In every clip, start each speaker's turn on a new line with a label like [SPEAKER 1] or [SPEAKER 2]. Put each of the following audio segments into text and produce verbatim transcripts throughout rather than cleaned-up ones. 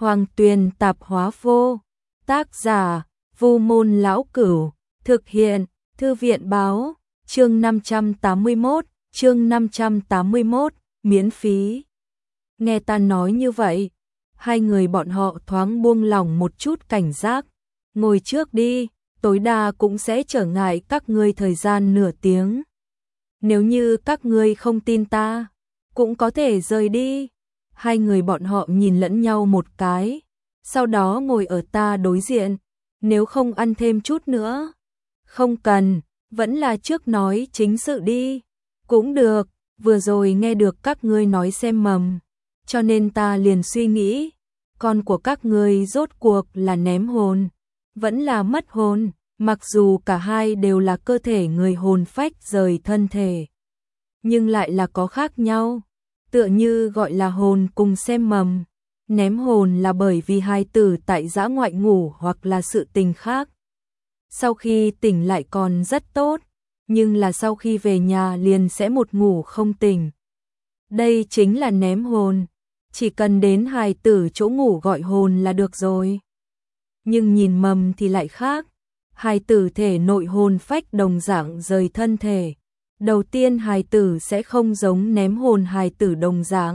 [SPEAKER 1] Hoàng Tuyền Tạp Hóa Vô. Tác giả: Vu Môn Lão Cửu. Thực hiện: Thư viện báo. Chương năm trăm tám mươi mốt, chương năm trăm tám mươi mốt, miễn phí. Nghe ta nói như vậy, hai người bọn họ thoáng buông lỏng một chút cảnh giác. Ngồi trước đi, tối đa cũng sẽ trở ngại các ngươi thời gian nửa tiếng. Nếu như các ngươi không tin ta, cũng có thể rời đi. Hai người bọn họ nhìn lẫn nhau một cái, sau đó ngồi ở ta đối diện. Nếu không ăn thêm chút nữa. Không cần, vẫn là trước nói chính sự đi. Cũng được, vừa rồi nghe được các ngươi nói xem mầm, cho nên ta liền suy nghĩ, con của các ngươi rốt cuộc là ném hồn, vẫn là mất hồn, mặc dù cả hai đều là cơ thể người hồn phách rời thân thể, nhưng lại là có khác nhau. Tựa như gọi là hồn cùng xem mầm, ném hồn là bởi vì hai tử tại dã ngoại ngủ hoặc là sự tình khác. Sau khi tỉnh lại còn rất tốt, nhưng là sau khi về nhà liền sẽ một ngủ không tỉnh. Đây chính là ném hồn, chỉ cần đến hài tử chỗ ngủ gọi hồn là được rồi. Nhưng nhìn mầm thì lại khác, hài tử thể nội hồn phách đồng dạng rời thân thể. Đầu tiên hài tử sẽ không giống ném hồn hài tử đồng dạng.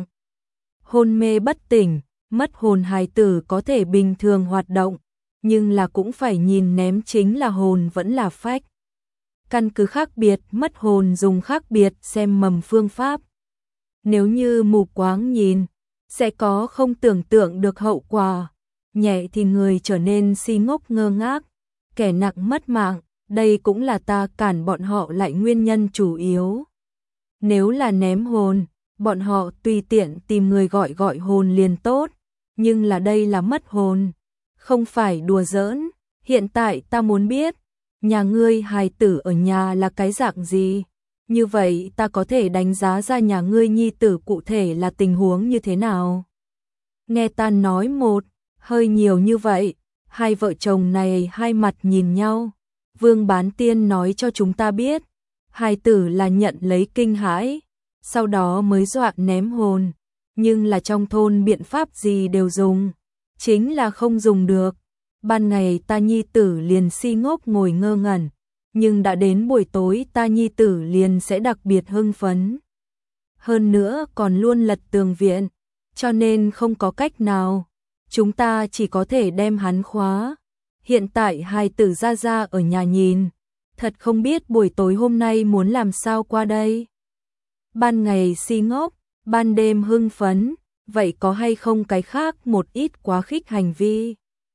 [SPEAKER 1] Hôn mê bất tỉnh, mất hồn hài tử có thể bình thường hoạt động, nhưng là cũng phải nhìn ném chính là hồn vẫn là phách. Căn cứ khác biệt mất hồn dùng khác biệt xem mầm phương pháp. Nếu như mù quáng nhìn, sẽ có không tưởng tượng được hậu quả. Nhẹ thì người trở nên si ngốc ngơ ngác, kẻ nặng mất mạng. Đây cũng là ta cản bọn họ lại nguyên nhân chủ yếu. Nếu là ném hồn, bọn họ tùy tiện tìm người gọi gọi hồn liền tốt. Nhưng là đây là mất hồn, không phải đùa giỡn. Hiện tại ta muốn biết, nhà ngươi hài tử ở nhà là cái dạng gì? Như vậy ta có thể đánh giá ra nhà ngươi nhi tử cụ thể là tình huống như thế nào. Nghe ta nói một, hơi nhiều như vậy, hai vợ chồng này hai mặt nhìn nhau. Vương Bán Tiên nói cho chúng ta biết, hài tử là nhận lấy kinh hãi, sau đó mới dọa ném hồn, nhưng là trong thôn biện pháp gì đều dùng, chính là không dùng được. Ban ngày ta nhi tử liền si ngốc ngồi ngơ ngẩn, nhưng đã đến buổi tối ta nhi tử liền sẽ đặc biệt hưng phấn. Hơn nữa còn luôn lật tường viện, cho nên không có cách nào, chúng ta chỉ có thể đem hắn khóa. Hiện tại hài tử ra ra ở nhà nhìn, thật không biết buổi tối hôm nay muốn làm sao qua đây. Ban ngày si ngốc, ban đêm hưng phấn, vậy có hay không cái khác một ít quá khích hành vi?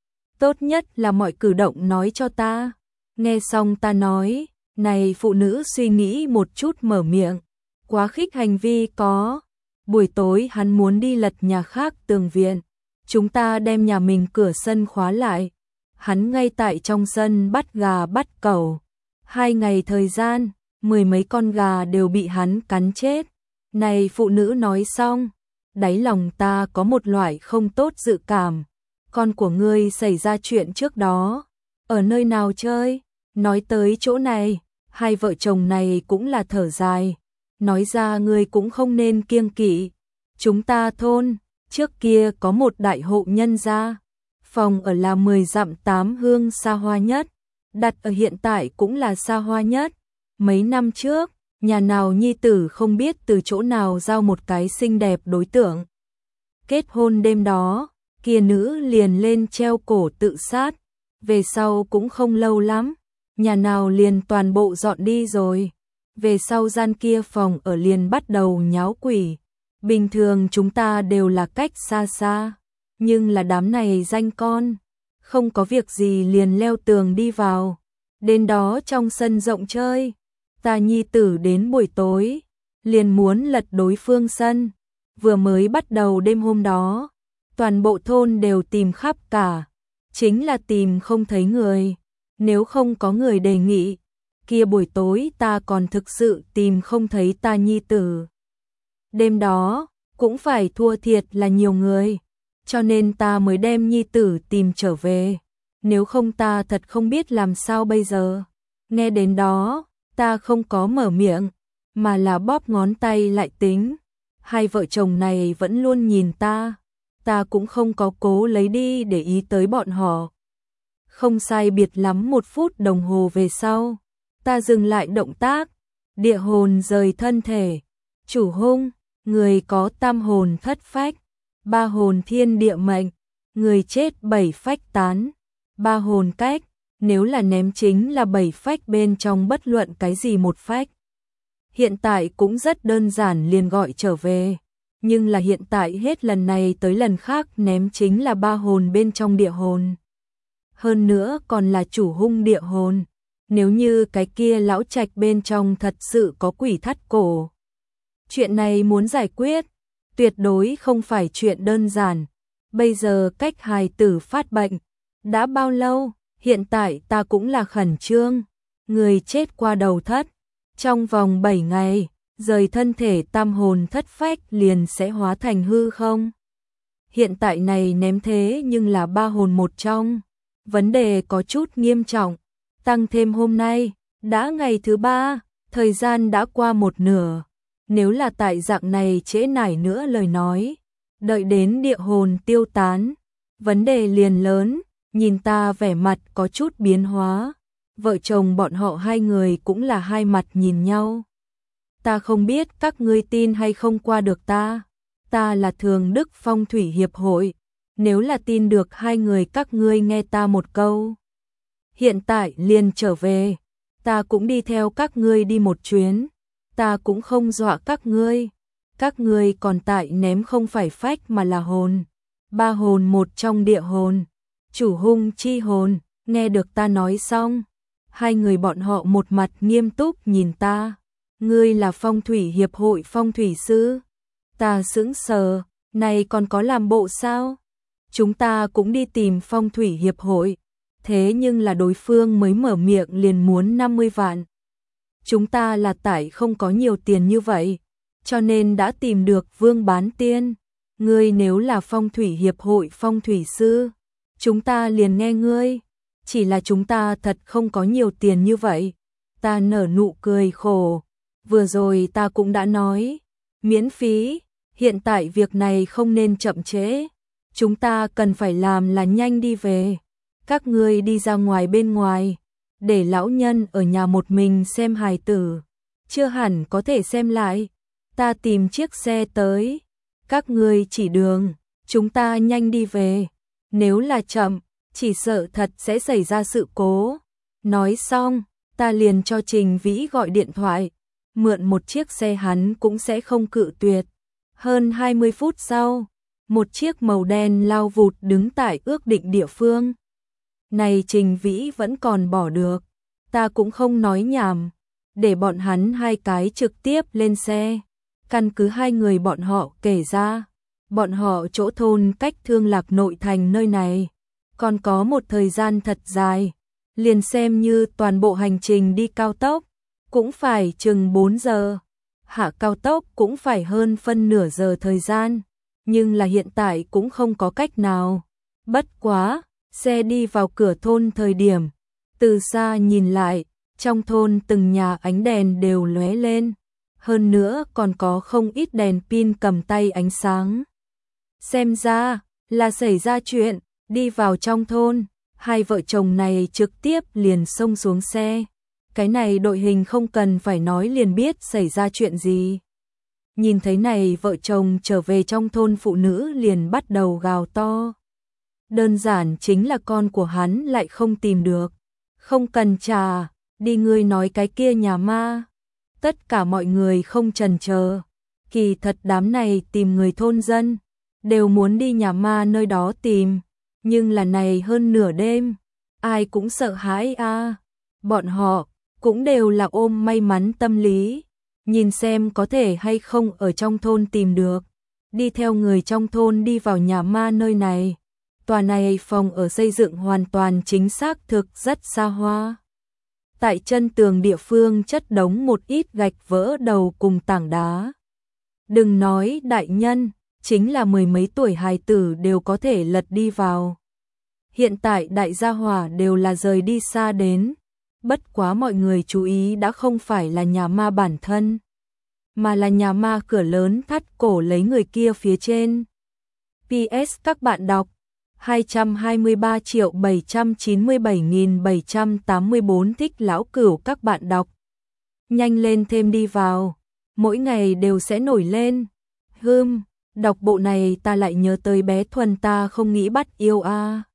[SPEAKER 1] Tốt nhất là mọi cử động nói cho ta. Nghe xong ta nói, này phụ nữ suy nghĩ một chút mở miệng. Quá khích hành vi có, buổi tối hắn muốn đi lật nhà khác tường viện, chúng ta đem nhà mình cửa sân khóa lại. Hắn ngay tại trong sân bắt gà bắt cẩu. Hai ngày thời gian, mười mấy con gà đều bị hắn cắn chết. Này phụ nữ nói xong, đáy lòng ta có một loại không tốt dự cảm. Con của ngươi xảy ra chuyện trước đó, ở nơi nào chơi? Nói tới chỗ này, hai vợ chồng này cũng là thở dài. Nói ra ngươi cũng không nên kiêng kỵ. Chúng ta thôn, trước kia có một đại hộ nhân gia. Phòng ở là mười dặm tám hương xa hoa nhất, đặt ở hiện tại cũng là xa hoa nhất. Mấy năm trước, nhà nào nhi tử không biết từ chỗ nào giao một cái xinh đẹp đối tượng. Kết hôn đêm đó, kia nữ liền lên treo cổ tự sát. Về sau cũng không lâu lắm, nhà nào liền toàn bộ dọn đi rồi. Về sau gian kia phòng ở liền bắt đầu nháo quỷ. Bình thường chúng ta đều là cách xa xa. Nhưng là đám này danh con, không có việc gì liền leo tường đi vào. Đến đó trong sân rộng chơi, ta nhi tử đến buổi tối, liền muốn lật đối phương sân. Vừa mới bắt đầu đêm hôm đó, toàn bộ thôn đều tìm khắp cả, chính là tìm không thấy người. Nếu không có người đề nghị, kia buổi tối ta còn thực sự tìm không thấy ta nhi tử. Đêm đó, cũng phải thua thiệt là nhiều người. Cho nên ta mới đem nhi tử tìm trở về. Nếu không ta thật không biết làm sao bây giờ. Nghe đến đó, ta không có mở miệng, mà là bóp ngón tay lại tính. Hai vợ chồng này vẫn luôn nhìn ta. ta cũng không có cố lấy đi để ý tới bọn họ. Không sai biệt lắm một phút đồng hồ về sau, ta dừng lại động tác, địa hồn rời thân thể. Chủ hung, người có tam hồn thất phách, ba hồn thiên địa mệnh, người chết bảy phách tán, ba hồn cách, nếu là ném chính là bảy phách bên trong bất luận cái gì một phách. Hiện tại cũng rất đơn giản liền gọi trở về, nhưng là hiện tại hết lần này tới lần khác ném chính là ba hồn bên trong địa hồn. Hơn nữa còn là chủ hung địa hồn, nếu như cái kia lão trạch bên trong thật sự có quỷ thắt cổ. Chuyện này muốn giải quyết, tuyệt đối không phải chuyện đơn giản. Bây giờ cách hài tử phát bệnh, đã bao lâu, hiện tại ta cũng là khẩn trương. Người chết qua đầu thất, trong vòng bảy ngày, rời thân thể tam hồn thất phách liền sẽ hóa thành hư không. Hiện tại này ném thế nhưng là ba hồn một trong. Vấn đề có chút nghiêm trọng, tăng thêm hôm nay, đã ngày thứ ba, thời gian đã qua một nửa. Nếu là tại dạng này trễ nải nữa lời nói, đợi đến địa hồn tiêu tán, vấn đề liền lớn. Nhìn ta vẻ mặt có chút biến hóa, vợ chồng bọn họ hai người cũng là hai mặt nhìn nhau. Ta không biết các ngươi tin hay không qua được ta, ta là Thường Đức Phong Thủy Hiệp hội, nếu là tin được hai người các ngươi nghe ta một câu. Hiện tại liền trở về, ta cũng đi theo các ngươi đi một chuyến, ta cũng không dọa các ngươi, các ngươi còn tại ném không phải phách mà là hồn, ba hồn một trong địa hồn. Chủ hung chi hồn, nghe được ta nói xong, hai người bọn họ một mặt nghiêm túc nhìn ta. Ngươi là phong thủy hiệp hội phong thủy sư? Ta sững sờ, này còn có làm bộ sao? Chúng ta cũng đi tìm phong thủy hiệp hội, thế nhưng là đối phương mới mở miệng liền muốn năm mươi vạn. Chúng ta là tại không có nhiều tiền như vậy, cho nên đã tìm được Vương Bán Tiên. Ngươi nếu là phong thủy hiệp hội phong thủy sư, chúng ta liền nghe ngươi, chỉ là chúng ta thật không có nhiều tiền như vậy. Ta nở nụ cười khổ, vừa rồi ta cũng đã nói, miễn phí, hiện tại việc này không nên chậm trễ, chúng ta cần phải làm là nhanh đi về. Các ngươi đi ra ngoài bên ngoài, để lão nhân ở nhà một mình xem hài tử, chưa hẳn có thể xem lại, ta tìm chiếc xe tới, các ngươi chỉ đường, chúng ta nhanh đi về. Nếu là chậm, chỉ sợ thật sẽ xảy ra sự cố. Nói xong, ta liền cho Trình Vĩ gọi điện thoại, mượn một chiếc xe hắn cũng sẽ không cự tuyệt. Hơn hai mươi phút sau, một chiếc màu đen lao vụt đứng tại ước định địa phương. Này Trình Vĩ vẫn còn bỏ được, ta cũng không nói nhảm, để bọn hắn hai cái trực tiếp lên xe. Căn cứ hai người bọn họ kể ra, bọn họ chỗ thôn cách Thương Lạc nội thành nơi này, còn có một thời gian thật dài, liền xem như toàn bộ hành trình đi cao tốc, cũng phải chừng bốn giờ, hạ cao tốc cũng phải hơn phân nửa giờ thời gian, nhưng là hiện tại cũng không có cách nào. Bất quá, xe đi vào cửa thôn thời điểm, từ xa nhìn lại, trong thôn từng nhà ánh đèn đều lóe lên, hơn nữa còn có không ít đèn pin cầm tay ánh sáng. Xem ra là xảy ra chuyện, đi vào trong thôn, hai vợ chồng này trực tiếp liền xông xuống xe. Cái này đội hình không cần phải nói liền biết xảy ra chuyện gì. Nhìn thấy này vợ chồng trở về trong thôn, phụ nữ liền bắt đầu gào to. Đơn giản chính là con của hắn lại không tìm được. Không cần trà, đi ngươi nói cái kia nhà ma. Tất cả mọi người không chần chờ. Kỳ thật đám này tìm người thôn dân, đều muốn đi nhà ma nơi đó tìm. Nhưng là này hơn nửa đêm, ai cũng sợ hãi a. À. Bọn họ cũng đều là ôm may mắn tâm lý, nhìn xem có thể hay không ở trong thôn tìm được, đi theo người trong thôn đi vào nhà ma nơi này. Tòa này phòng ở xây dựng hoàn toàn chính xác thực rất xa hoa. Tại chân tường địa phương chất đống một ít gạch vỡ đầu cùng tảng đá. Đừng nói đại nhân, chính là mười mấy tuổi hài tử đều có thể lật đi vào. Hiện tại đại gia hỏa đều là rời đi xa đến. Bất quá mọi người chú ý đã không phải là nhà ma bản thân, mà là nhà ma cửa lớn thắt cổ lấy người kia phía trên. pê ét các bạn đọc hai trăm hai mươi ba triệu bảy trăm chín mươi bảy nghìn bảy trăm tám mươi bốn thích lão cửu các bạn đọc. Nhanh lên thêm đi vào, mỗi ngày đều sẽ nổi lên. Hưm, đọc bộ này ta lại nhớ tới bé Thuần ta không nghĩ bắt yêu a. À.